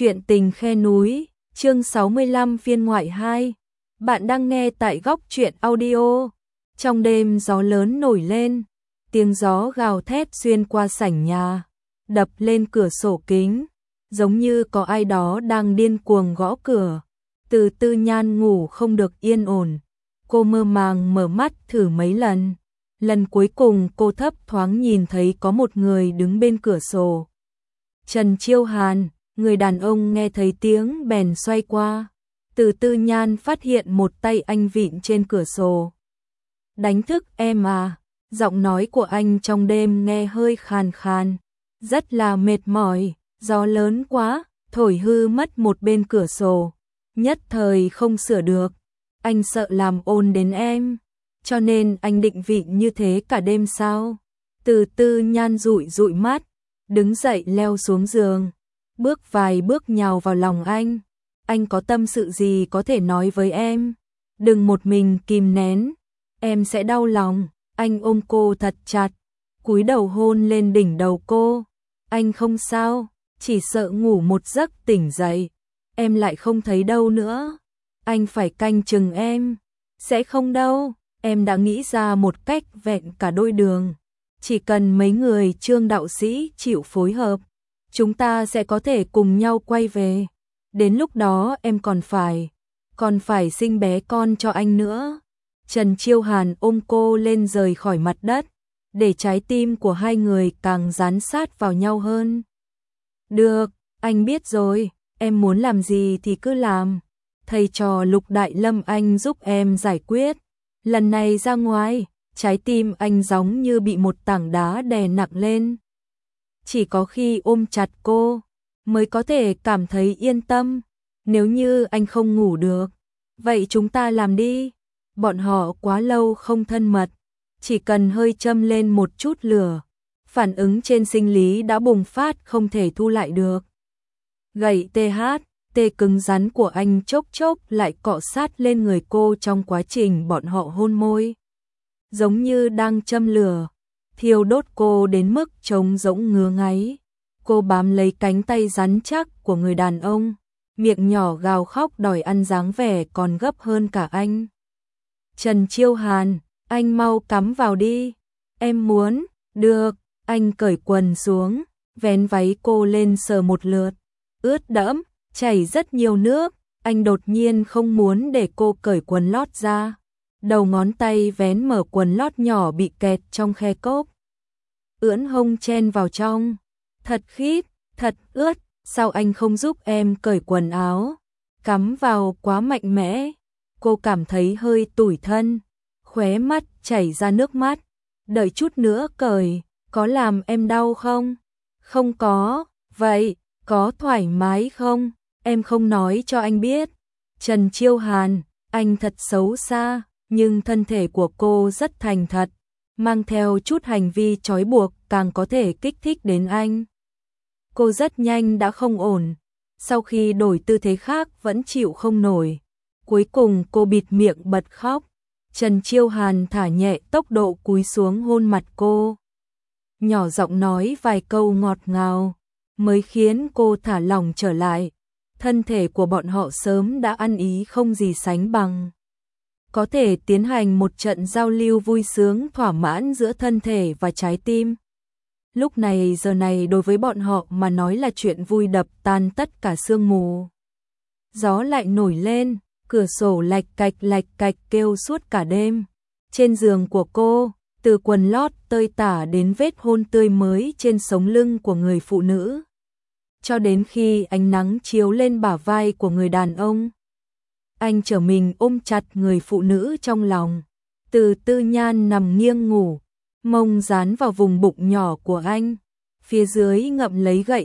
Chuyện tình khe núi, chương 65 phiên ngoại 2. Bạn đang nghe tại Góc Chuyện Audio. Trong đêm gió lớn nổi lên, tiếng gió gào thét xuyên qua sảnh nhà, đập lên cửa sổ kính, giống như có ai đó đang điên cuồng gõ cửa. Từ Tư Nhan ngủ không được yên ổn, cô mơ màng mở mắt thử mấy lần. Lần cuối cùng cô thấp thoáng nhìn thấy có một người đứng bên cửa sổ. Trần Chiêu Hàn, người đàn ông nghe thấy tiếng bèn xoay qua. Từ Tư Nhan phát hiện một tay anh vịn trên cửa sổ. Đánh thức em à? Giọng nói của anh trong đêm nghe hơi khàn khàn, rất là mệt mỏi, gió lớn quá, thổi hư mất một bên cửa sổ, nhất thời không sửa được. Anh sợ làm ồn đến em, cho nên anh định vịn như thế cả đêm sao? Từ Tư Nhan dụi dụi mắt, đứng dậy leo xuống giường, bước vài bước nhào vào lòng anh. Anh có tâm sự gì có thể nói với em, đừng một mình kìm nén, em sẽ đau lòng. Anh ôm cô thật chặt, cúi đầu hôn lên đỉnh đầu cô. Anh không sao, chỉ sợ ngủ một giấc tỉnh dậy, em lại không thấy đâu nữa. Anh phải canh chừng em. Sẽ không đâu, em đã nghĩ ra một cách vẹn cả đôi đường. Chỉ cần mấy người Trương đạo sĩ chịu phối hợp, chúng ta sẽ có thể cùng nhau quay về. Đến lúc đó em còn phải sinh bé con cho anh nữa. Trần Chiêu Hàn ôm cô lên rời khỏi mặt đất, để trái tim của hai người càng dán sát vào nhau hơn. Được, anh biết rồi, em muốn làm gì thì cứ làm. Thầy trò Lục Đại Lâm anh giúp em giải quyết. Lần này ra ngoài, trái tim anh giống như bị một tảng đá đè nặng lên. Chỉ có khi ôm chặt cô mới có thể cảm thấy yên tâm. Nếu như anh không ngủ được, vậy chúng ta làm đi. Bọn họ quá lâu không thân mật, chỉ cần hơi châm lên một chút lửa, phản ứng trên sinh lý đã bùng phát không thể thu lại được. Gậy tê cứng rắn của anh chốc chốc lại cọ sát lên người cô trong quá trình bọn họ hôn môi, giống như đang châm lửa, thiêu đốt cô đến mức trống rỗng ngứa ngáy. Cô bám lấy cánh tay rắn chắc của người đàn ông, miệng nhỏ gào khóc đòi ăn dáng vẻ còn gấp hơn cả anh. Trần Chiêu Hàn, anh mau cắm vào đi. Em muốn. Được, anh cởi quần xuống, vén váy cô lên sờ một lượt. Ướt đẫm, chảy rất nhiều nước. Anh đột nhiên không muốn để cô cởi quần lót ra. Đầu ngón tay vén mở quần lót nhỏ bị kẹt trong khe cốp. Ưỡn hông chen vào trong. Thật khít, thật ướt, sao anh không giúp em cởi quần áo? Cắm vào quá mạnh mẽ. Cô cảm thấy hơi tủi thân, khóe mắt chảy ra nước mắt. Đợi chút nữa cởi, có làm em đau không? Không có, vậy, có thoải mái không? Em không nói cho anh biết. Trần Chiêu Hàn, anh thật xấu xa, nhưng thân thể của cô rất thành thật, mang theo chút hành vi trói buộc càng có thể kích thích đến anh. Cô rất nhanh đã không ổn, sau khi đổi tư thế khác vẫn chịu không nổi. Cuối cùng cô bịt miệng bật khóc. Trần Chiêu Hàn thả nhẹ tốc độ cúi xuống hôn mặt cô, nhỏ giọng nói vài câu ngọt ngào, mới khiến cô thả lỏng trở lại. Thân thể của bọn họ sớm đã ăn ý không gì sánh bằng, có thể tiến hành một trận giao lưu vui sướng thỏa mãn giữa thân thể và trái tim. Lúc này giờ này đối với bọn họ mà nói là chuyện vui đập tan tất cả sương mù. Gió lại nổi lên, cửa sổ lạch cạch kêu suốt cả đêm. Trên giường của cô, từ quần lót tơi tả đến vết hôn tươi mới trên sống lưng của người phụ nữ, cho đến khi ánh nắng chiếu lên bả vai của người đàn ông. Anh trở mình ôm chặt người phụ nữ trong lòng. Từ Tư Nhan nằm nghiêng ngủ, mông dán vào vùng bụng nhỏ của anh, phía dưới ngậm lấy gậy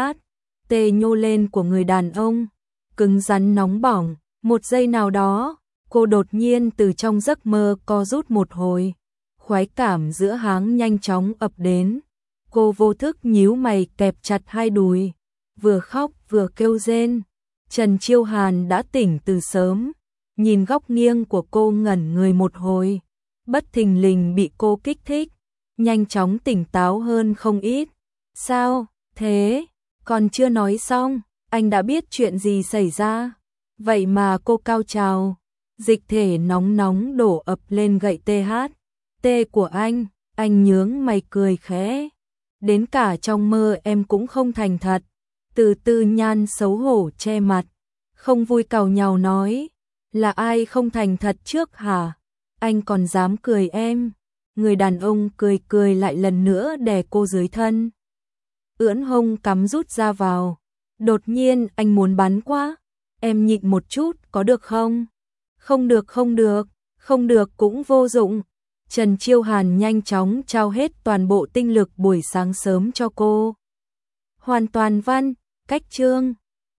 tê nhô lên của người đàn ông, cứng rắn nóng bỏng. Một giây nào đó, cô đột nhiên từ trong giấc mơ co rút một hồi, khoái cảm giữa háng nhanh chóng ập đến. Cô vô thức nhíu mày kẹp chặt hai đùi, vừa khóc vừa kêu rên. Trần Chiêu Hàn đã tỉnh từ sớm, nhìn góc nghiêng của cô ngẩn người một hồi, bất thình lình bị cô kích thích, nhanh chóng tỉnh táo hơn không ít. Sao, thế, còn chưa nói xong, Anh đã biết chuyện gì xảy ra. Vậy mà cô cao trào. Dịch thể nóng nóng đổ ập lên gậy THT của anh nhướng mày cười khẽ. Đến cả trong mơ em cũng không thành thật. Từ Tư Nhan xấu hổ che mặt, không vui càu nhàu nói, là ai không thành thật trước hả? Anh còn dám cười em. Người đàn ông cười cười lại lần nữa đè cô dưới thân. Ưỡn hông cắm rút ra vào. Đột nhiên anh muốn bắn quá. Em nhịn một chút có được không? Không được không được cũng vô dụng. Trần Chiêu Hàn nhanh chóng trao hết toàn bộ tinh lực buổi sáng sớm cho cô. Hoàn toàn văn, cách chương.